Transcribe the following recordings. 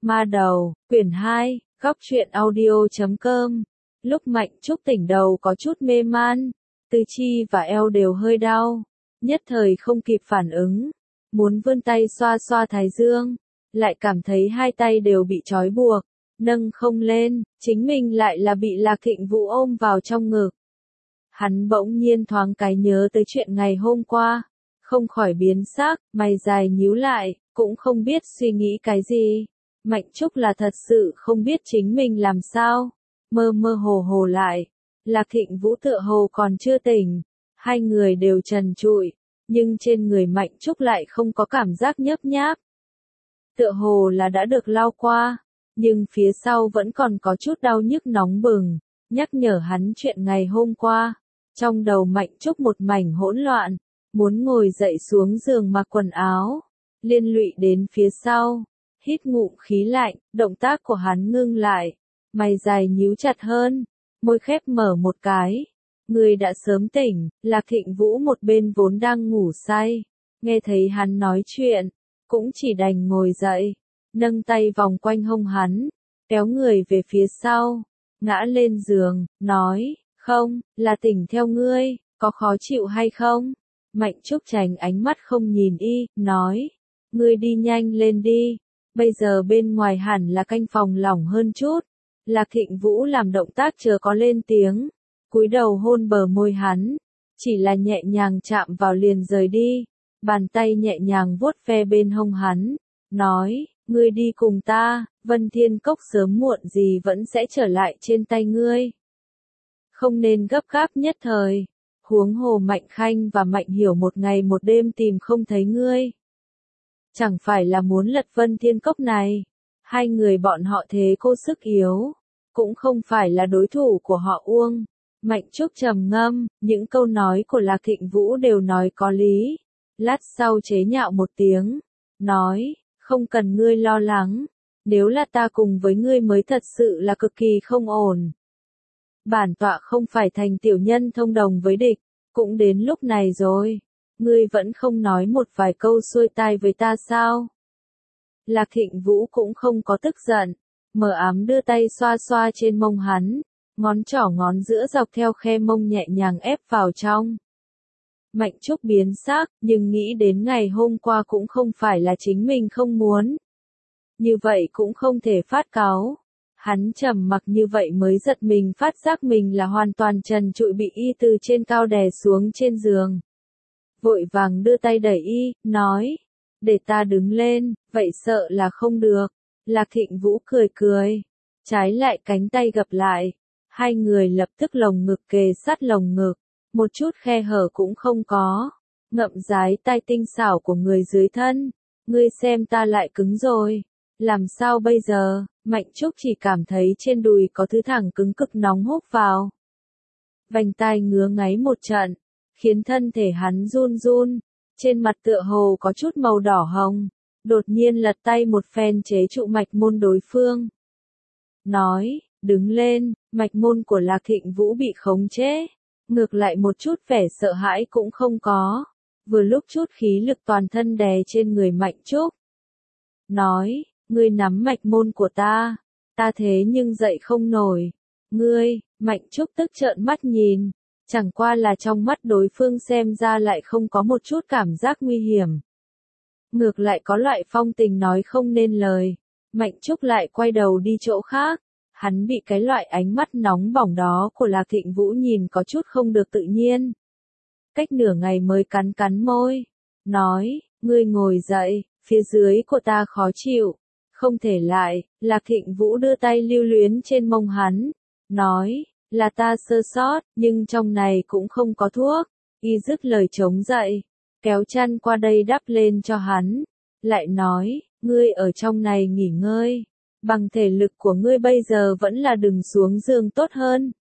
Ma đầu, quyển 2, góc truyện audio.com. Lúc Mạnh Trúc tỉnh đầu có chút mê man, tứ chi và eo đều hơi đau, nhất thời không kịp phản ứng, muốn vươn tay xoa xoa thái dương, lại cảm thấy hai tay đều bị trói buộc, nâng không lên, chính mình lại là bị Lạc Thịnh Vũ ôm vào trong ngực. Hắn bỗng nhiên thoáng cái nhớ tới chuyện ngày hôm qua, không khỏi biến sắc, mày dài nhíu lại, cũng không biết suy nghĩ cái gì. Mạnh Trúc là thật sự không biết chính mình làm sao, mơ mơ hồ hồ lại. Lạc Thịnh Vũ tựa hồ còn chưa tỉnh, hai người đều trần trụi, nhưng trên người Mạnh Trúc lại không có cảm giác nhớp nháp. Tựa hồ là đã được lau qua, nhưng phía sau vẫn còn có chút đau nhức nóng bừng, nhắc nhở hắn chuyện ngày hôm qua. Trong đầu Mạnh Trúc một mảnh hỗn loạn, muốn ngồi dậy xuống giường mặc quần áo, liên lụy đến phía sau, hít ngụm khí lạnh, động tác của hắn ngưng lại, mày dài nhíu chặt hơn, môi khép mở một cái. Người đã sớm tỉnh, Lạc Thịnh Vũ một bên vốn đang ngủ say, nghe thấy hắn nói chuyện, cũng chỉ đành ngồi dậy, nâng tay vòng quanh hông hắn, kéo người về phía sau, ngã lên giường, nói, không, là tỉnh theo ngươi, có khó chịu hay không? Mạnh Trúc tránh ánh mắt không nhìn y, nói, ngươi đi nhanh lên đi, bây giờ bên ngoài hẳn là canh phòng lỏng hơn chút. Lạc Thịnh Vũ làm động tác chờ có lên tiếng, cúi đầu hôn bờ môi hắn, chỉ là nhẹ nhàng chạm vào liền rời đi, bàn tay nhẹ nhàng vuốt ve bên hông hắn, nói, ngươi đi cùng ta, Vân Thiên Cốc sớm muộn gì vẫn sẽ trở lại trên tay ngươi. Không nên gấp gáp nhất thời, huống hồ Mạnh Khanh và Mạnh Hiểu một ngày một đêm tìm không thấy ngươi. Chẳng phải là muốn lật Vân Thiên Cốc này, hai người bọn họ thế cô sức yếu, cũng không phải là đối thủ của họ Uông. Mạnh Trúc trầm ngâm, những câu nói của Lạc Thịnh Vũ đều nói có lý. Lát sau chế nhạo một tiếng, nói, không cần ngươi lo lắng, nếu là ta cùng với ngươi mới thật sự là cực kỳ không ổn. Bản tọa không phải thành tiểu nhân thông đồng với địch, cũng đến lúc này rồi, ngươi vẫn không nói một vài câu xuôi tai với ta sao? Lạc Thịnh Vũ cũng không có tức giận, mờ ám đưa tay xoa xoa trên mông hắn, ngón trỏ ngón giữa dọc theo khe mông nhẹ nhàng ép vào trong. Mạnh Trúc biến sắc, nhưng nghĩ đến ngày hôm qua cũng không phải là chính mình không muốn. Như vậy cũng không thể phát cáu. Hắn trầm mặc như vậy mới giật mình phát giác mình là hoàn toàn trần trụi bị y từ trên cao đè xuống trên giường. Vội vàng đưa tay đẩy y, nói, để ta đứng lên, vậy sợ là không được. Lạc Thịnh Vũ cười cười, trái lại cánh tay gập lại, hai người lập tức lồng ngực kề sát lồng ngực, một chút khe hở cũng không có, ngậm dái tay tinh xảo của người dưới thân, ngươi xem ta lại cứng rồi, làm sao bây giờ? Mạnh Trúc chỉ cảm thấy trên đùi có thứ thẳng cứng cực nóng húc vào. Vành tai ngứa ngáy một trận, khiến thân thể hắn run run, trên mặt tựa hồ có chút màu đỏ hồng, đột nhiên lật tay một phen chế trụ mạch môn đối phương. Nói, đứng lên, mạch môn của Lạc Thịnh Vũ bị khống chế, ngược lại một chút vẻ sợ hãi cũng không có, vừa lúc chút khí lực toàn thân đè trên người Mạnh Trúc. Nói, ngươi nắm mạch môn của ta thế nhưng dậy không nổi. Ngươi, Mạnh Trúc tức trợn mắt nhìn, chẳng qua là trong mắt đối phương xem ra lại không có một chút cảm giác nguy hiểm. Ngược lại có loại phong tình nói không nên lời. Mạnh Trúc lại quay đầu đi chỗ khác, hắn bị cái loại ánh mắt nóng bỏng đó của Lạc Thịnh Vũ nhìn có chút không được tự nhiên. Cách nửa ngày mới cắn cắn môi, nói, ngươi ngồi dậy, phía dưới của ta khó chịu. Không thể lại, Lạc Thịnh Vũ đưa tay lưu luyến trên mông hắn, nói, là ta sơ sót, nhưng trong này cũng không có thuốc. Y dứt lời chống dậy, kéo chăn qua đây đắp lên cho hắn, lại nói, ngươi ở trong này nghỉ ngơi, bằng thể lực của ngươi bây giờ vẫn là đừng xuống giường tốt hơn.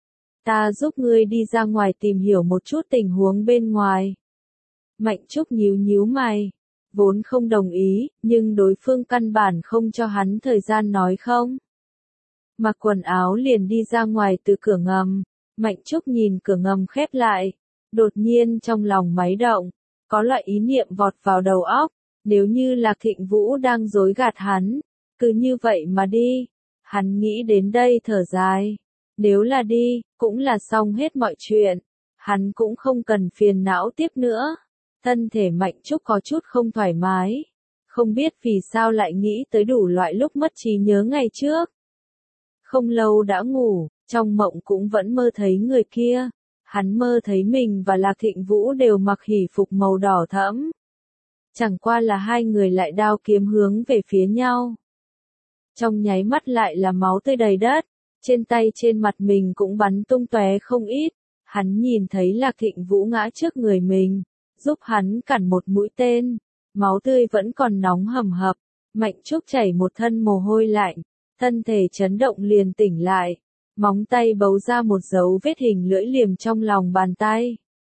Ta giúp ngươi đi ra ngoài tìm hiểu một chút tình huống bên ngoài. Mạnh Trúc nhíu nhíu mày. Vốn không đồng ý, nhưng đối phương căn bản không cho hắn thời gian nói không. Mặc quần áo liền đi ra ngoài từ cửa ngầm, Mạnh Trúc nhìn cửa ngầm khép lại, đột nhiên trong lòng máy động, có loại ý niệm vọt vào đầu óc, nếu như Lạc Thịnh Vũ đang dối gạt hắn, cứ như vậy mà đi. Hắn nghĩ đến đây thở dài. Nếu là đi, cũng là xong hết mọi chuyện. Hắn cũng không cần phiền não tiếp nữa. Thân thể Mạnh Trúc có chút không thoải mái. Không biết vì sao lại nghĩ tới đủ loại lúc mất trí nhớ ngày trước. Không lâu đã ngủ, trong mộng cũng vẫn mơ thấy người kia. Hắn mơ thấy mình và Lạc Thịnh Vũ đều mặc hỷ phục màu đỏ thẫm. Chẳng qua là hai người lại đao kiếm hướng về phía nhau. Trong nháy mắt lại là máu tươi đầy đất, trên tay trên mặt mình cũng bắn tung tóe không ít. Hắn nhìn thấy Lạc Thịnh Vũ ngã trước người mình, giúp hắn cản một mũi tên. Máu tươi vẫn còn nóng hầm hập, Mạnh Trúc chảy một thân mồ hôi lạnh, thân thể chấn động liền tỉnh lại. Móng tay bấu ra một dấu vết hình lưỡi liềm trong lòng bàn tay.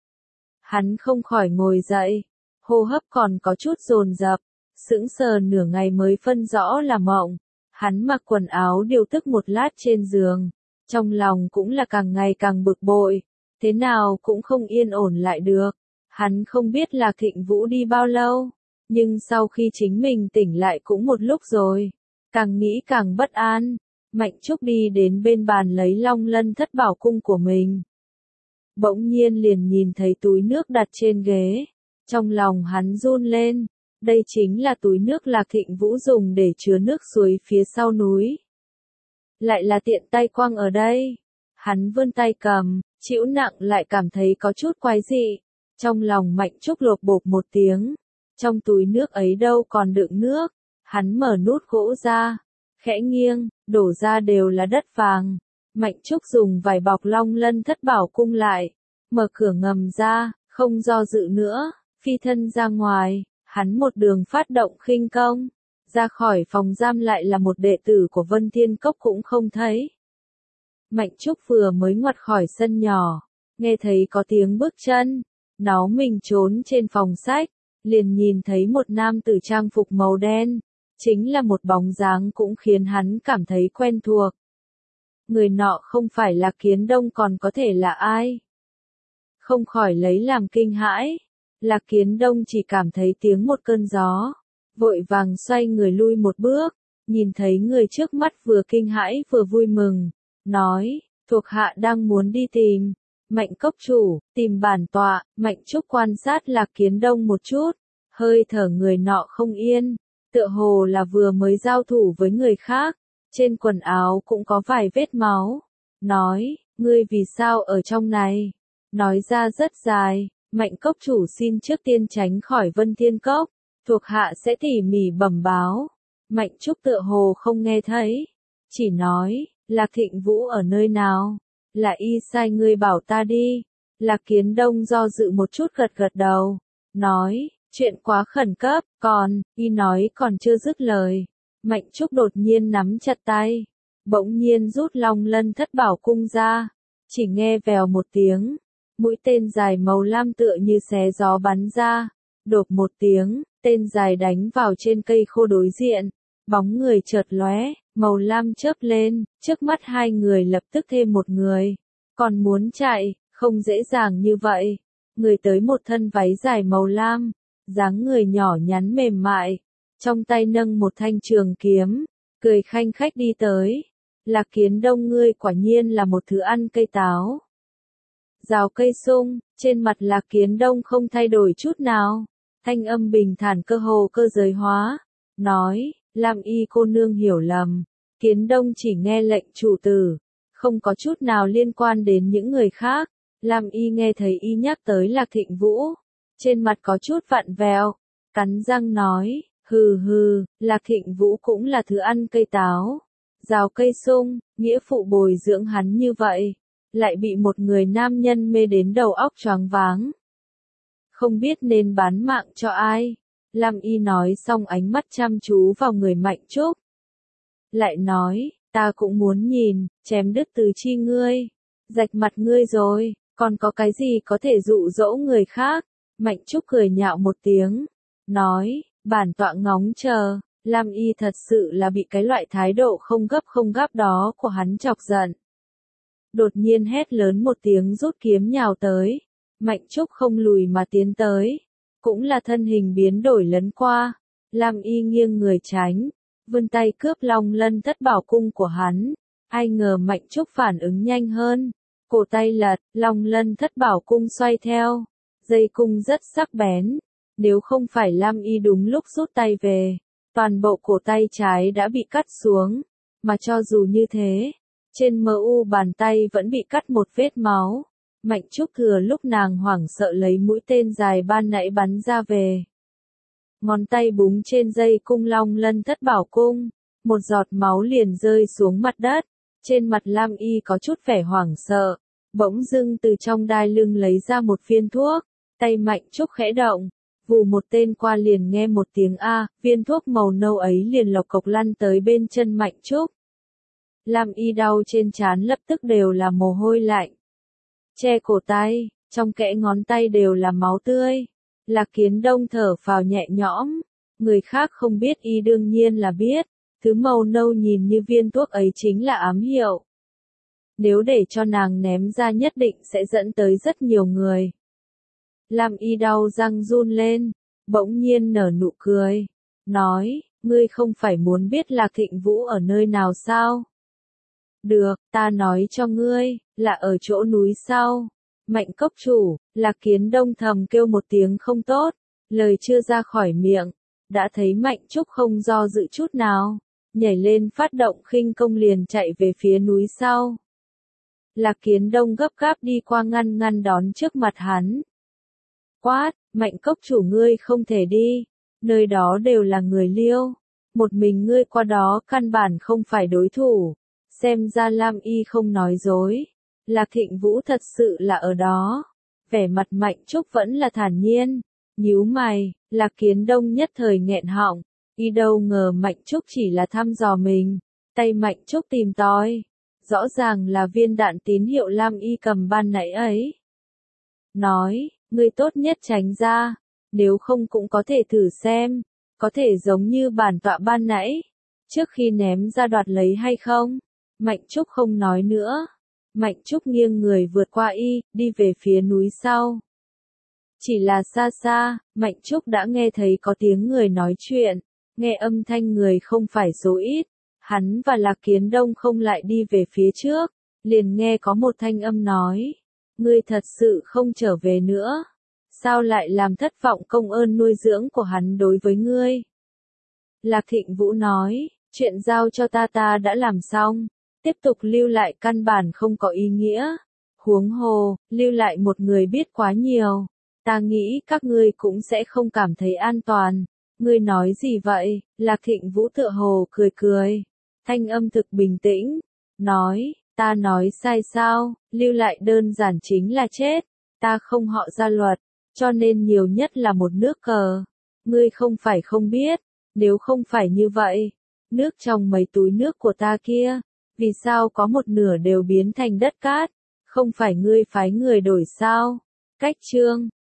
Hắn không khỏi ngồi dậy, hô hấp còn có chút dồn dập, sững sờ nửa ngày mới phân rõ là mộng. Hắn mặc quần áo điều tức một lát trên giường, trong lòng cũng là càng ngày càng bực bội, thế nào cũng không yên ổn lại được. Hắn không biết Lạc Thịnh Vũ đi bao lâu, nhưng sau khi chính mình tỉnh lại cũng một lúc rồi, càng nghĩ càng bất an. Mạnh Trúc đi đến bên bàn lấy Long Lân Thất Bảo Cung của mình. Bỗng nhiên liền nhìn thấy túi nước đặt trên ghế. Trong lòng hắn run lên. Đây chính là túi nước Lạc Thịnh Vũ dùng để chứa nước suối phía sau núi. Lại là tiện tay quăng ở đây. Hắn vươn tay cầm, chịu nặng lại cảm thấy có chút quái dị. Trong lòng Mạnh Trúc lột bột một tiếng. Trong túi nước ấy đâu còn đựng nước. Hắn mở nút gỗ ra, khẽ nghiêng, đổ ra đều là đất vàng. Mạnh Trúc dùng vải bọc Long Lân Thất Bảo Cung lại, mở cửa ngầm ra, không do dự nữa, phi thân ra ngoài. Hắn một đường phát động khinh công, ra khỏi phòng giam lại là một đệ tử của Vân Thiên Cốc cũng không thấy. Mạnh Trúc vừa mới ngoặt khỏi sân nhỏ, nghe thấy có tiếng bước chân, nó mình trốn trên phòng sách, liền nhìn thấy một nam tử trang phục màu đen, chính là một bóng dáng cũng khiến hắn cảm thấy quen thuộc. Người nọ không phải là Kiến Đông còn có thể là ai? Không khỏi lấy làm kinh hãi. Lạc Kiến Đông chỉ cảm thấy tiếng một cơn gió, vội vàng xoay người lui một bước, nhìn thấy người trước mắt vừa kinh hãi vừa vui mừng, nói, thuộc hạ đang muốn đi tìm Mạnh cốc chủ, tìm bản tọa. Mạnh Trúc quan sát Lạc Kiến Đông một chút, hơi thở người nọ không yên, tựa hồ là vừa mới giao thủ với người khác, trên quần áo cũng có vài vết máu, nói, ngươi vì sao ở trong này, nói ra rất dài. Mạnh cốc chủ xin trước tiên tránh khỏi Vân Thiên Cốc, thuộc hạ sẽ tỉ mỉ bẩm báo. Mạnh Trúc tựa hồ không nghe thấy, chỉ nói, Lạc Thịnh Vũ ở nơi nào, là y sai ngươi bảo ta đi. Lạc Kiến Đông do dự một chút gật gật đầu, nói, chuyện quá khẩn cấp, y nói còn chưa dứt lời. Mạnh Trúc đột nhiên nắm chặt tay, bỗng nhiên rút Long Lân Thất Bảo Cung ra, chỉ nghe vèo một tiếng. Mũi tên dài màu lam tựa như xé gió bắn ra, đột một tiếng, tên dài đánh vào trên cây khô đối diện, bóng người chợt lóe, màu lam chớp lên, trước mắt hai người lập tức thêm một người, còn muốn chạy, không dễ dàng như vậy. Người tới một thân váy dài màu lam, dáng người nhỏ nhắn mềm mại, trong tay nâng một thanh trường kiếm, cười khanh khách đi tới. Lạc Kiến Đông ngươi quả nhiên là một thứ ăn cây táo. Rào cây sung, trên mặt Lạc Kiến Đông không thay đổi chút nào, thanh âm bình thản cơ hồ cơ giới hóa, nói, Lam Y cô nương hiểu lầm, Kiến Đông chỉ nghe lệnh chủ tử, không có chút nào liên quan đến những người khác. Lam Y nghe thấy y nhắc tới Lạc Thịnh Vũ, trên mặt có chút vặn vẹo, cắn răng nói, hừ hừ, Lạc Thịnh Vũ cũng là thứ ăn cây táo, rào cây sung, nghĩa phụ bồi dưỡng hắn như vậy, lại bị một người nam nhân mê đến đầu óc choáng váng. Không biết nên bán mạng cho ai. Lam Y nói xong ánh mắt chăm chú vào người Mạnh Trúc. Lại nói, ta cũng muốn nhìn, chém đứt tứ chi ngươi, rạch mặt ngươi rồi, còn có cái gì có thể dụ dỗ người khác. Mạnh Trúc cười nhạo một tiếng, nói, bản tọa ngóng chờ. Lam Y thật sự là bị cái loại thái độ không gấp đó của hắn chọc giận. Đột nhiên hét lớn một tiếng rút kiếm nhào tới. Mạnh Trúc không lùi mà tiến tới, cũng là thân hình biến đổi lấn qua. Lam Y nghiêng người tránh, vươn tay cướp Long Lân Thất Bảo Cung của hắn. Ai ngờ Mạnh Trúc phản ứng nhanh hơn, cổ tay lật, Long Lân Thất Bảo Cung xoay theo, dây cung rất sắc bén, nếu không phải Lam Y đúng lúc rút tay về, toàn bộ cổ tay trái đã bị cắt xuống, mà cho dù như thế, trên mu bàn tay vẫn bị cắt một vết máu. Mạnh Trúc thừa lúc nàng hoảng sợ lấy mũi tên dài ban nãy bắn ra về. Ngón tay búng trên dây cung Long Lân Thất Bảo Cung, một giọt máu liền rơi xuống mặt đất. Trên mặt Lam Y có chút vẻ hoảng sợ, bỗng dưng từ trong đai lưng lấy ra một viên thuốc, tay Mạnh Trúc khẽ động, vù một tên qua liền nghe một tiếng a, viên thuốc màu nâu ấy liền lộc cộc lăn tới bên chân Mạnh Trúc. Lam Y đau trên trán lập tức đều là mồ hôi lạnh. Che cổ tay, trong kẽ ngón tay đều là máu tươi. Lạc Kiến Đông thở phào nhẹ nhõm, người khác không biết y đương nhiên là biết, thứ màu nâu nhìn như viên thuốc ấy chính là ám hiệu. Nếu để cho nàng ném ra nhất định sẽ dẫn tới rất nhiều người. Lam Y đau răng run lên, bỗng nhiên nở nụ cười, nói, ngươi không phải muốn biết Lạc Thịnh Vũ ở nơi nào sao? Được, ta nói cho ngươi, là ở chỗ núi sau. Mạnh cốc chủ, Lạc Kiến Đông thầm kêu một tiếng không tốt, lời chưa ra khỏi miệng, đã thấy Mạnh Trúc không do dự chút nào, nhảy lên phát động khinh công liền chạy về phía núi sau. Lạc Kiến Đông gấp gáp đi qua ngăn đón trước mặt hắn. Quát, Mạnh cốc chủ ngươi không thể đi, nơi đó đều là người Liêu, một mình ngươi qua đó căn bản không phải đối thủ. Xem ra Lam Y không nói dối, Lạc Thịnh Vũ thật sự là ở đó. Vẻ mặt Mạnh Trúc vẫn là thản nhiên, nhíu mày, Lạc Kiến Đông nhất thời nghẹn họng, y đâu ngờ Mạnh Trúc chỉ là thăm dò mình, tay Mạnh Trúc tìm tòi, rõ ràng là viên đạn tín hiệu Lam Y cầm ban nãy ấy. Nói, ngươi tốt nhất tránh ra, nếu không cũng có thể thử xem, có thể giống như bản tọa ban nãy, trước khi ném ra đoạt lấy hay không? Mạnh Trúc không nói nữa. Mạnh Trúc nghiêng người vượt qua y, đi về phía núi sau. Chỉ là xa xa, Mạnh Trúc đã nghe thấy có tiếng người nói chuyện, nghe âm thanh người không phải số ít. Hắn và Lạc Kiến Đông không lại đi về phía trước, liền nghe có một thanh âm nói, ngươi thật sự không trở về nữa, sao lại làm thất vọng công ơn nuôi dưỡng của hắn đối với ngươi? Lạc Thịnh Vũ nói, chuyện giao cho ta đã làm xong. Tiếp tục lưu lại căn bản không có ý nghĩa. Huống hồ, lưu lại một người biết quá nhiều. Ta nghĩ các ngươi cũng sẽ không cảm thấy an toàn. Ngươi nói gì vậy? Lạc Thịnh Vũ tựa hồ cười cười. Thanh âm thực bình tĩnh. Nói, ta nói sai sao? Lưu lại đơn giản chính là chết. Ta không họ ra luật, cho nên nhiều nhất là một nước cờ. Ngươi không phải không biết. Nếu không phải như vậy, nước trong mấy túi nước của ta kia, vì sao có một nửa đều biến thành đất cát? Không phải ngươi phái người đổi sao? Cách chương